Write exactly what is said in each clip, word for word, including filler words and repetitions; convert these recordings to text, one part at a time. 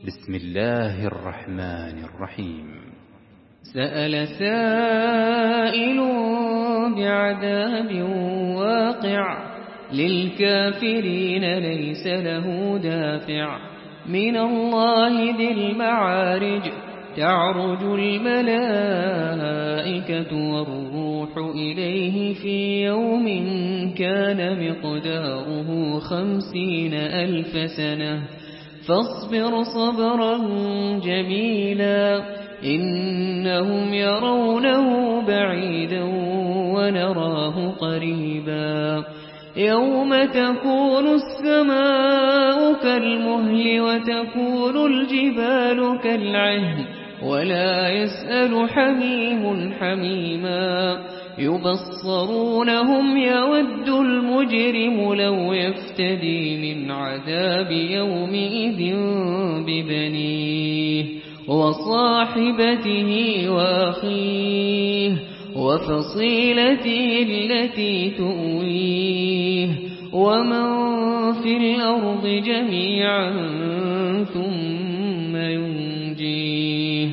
بسم الله الرحمن الرحيم. سأل سائل بعذاب واقع للكافرين ليس له دافع من الله ذي المعارج تعرج الملائكة والروح إليه في يوم كان مقداره خمسين ألف سنة فاصبر صبرا جميلا إنهم يرونه بعيدا ونراه قريبا يوم تكون السماء كالمهل وتكون الجبال كالعهن ولا يسأل حميم حميما يبصرونهم يود المجرم لو يفتدي من عذاب يومئذ ببنيه وصاحبته وأخيه وفصيلته التي تؤويه ومن في الأرض جميعا ثم ينجيه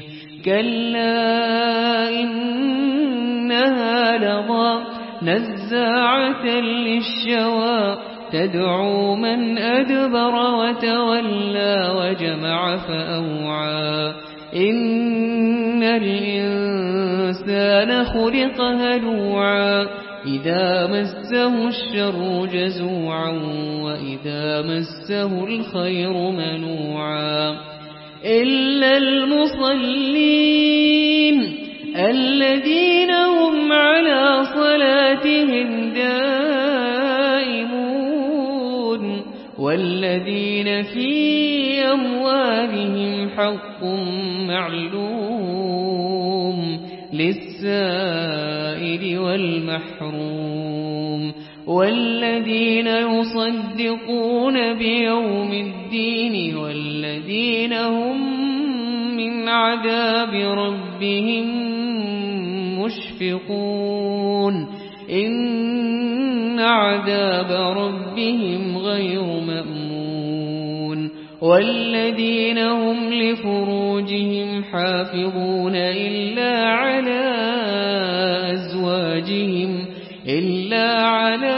كلا إنها لظى نزاعة للشوى تدعو من أدبر وتولى وجمع فأوعى إن الإنسان خلق هلوعا إذا مسه الشر جزوعا وإذا مسه الخير منوعا إلا المصلين الذين هم على صلاتهم دائمون والذين في أموالهم حق معلوم للسائل والمحروم والذين يصدقون بيوم الدين والذين هم من عذاب ربهم مشفقون إن عذاب ربهم غير مأمون والذين هم لفروجهم حافظون إلا على أزواجهم إلا على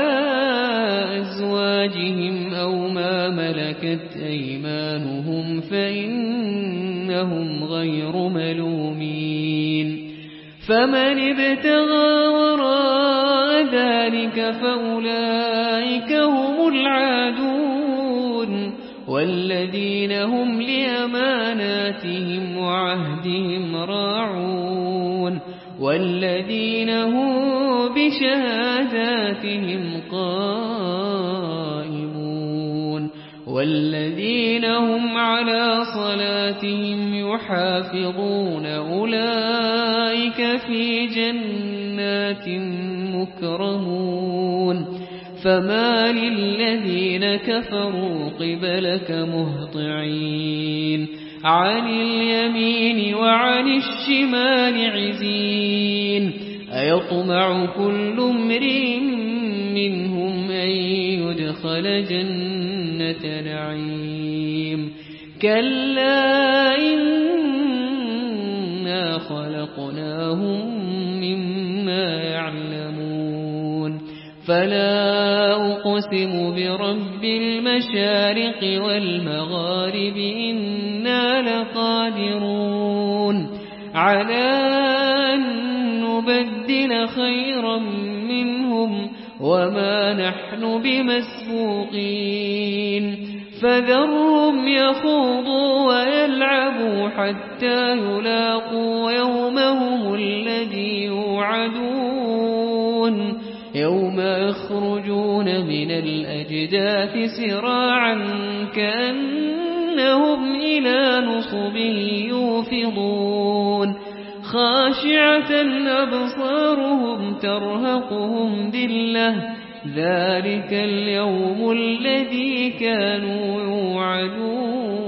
أزواجهم أو ما ملكت أيمانهم فإنهم غير ملومين فمن ابتغى وراء ذلك فأولئك هم العادون والذين هم لأماناتهم وعهدهم راعون والذين هم بشهاداتهم قائمون والذين هم على صلاتهم يحافظون أولئك في جنات مكرمون فما للذين كفروا قبلك مهطعين عن اليمين وعن الشمال عزين أيطمع كل امرئ منهم أن يدخل جنة نعيم كلا إنا خلقناهم مما يعلمون فلا أقسم برب المشارق والمغارب إنا لقادرون على أن نبدل خيرا منهم وما نحن بمسبوقين فذرهم يخوضوا ويلعبوا حتى يلاقوا يومهم الذي يوعدون يوم يخرجون من الأجداث سراعا كأنهم إلى نصب يوفضون خاشعة أبصارهم ترهقهم ذلة ذلك اليوم الذي كانوا يوعدون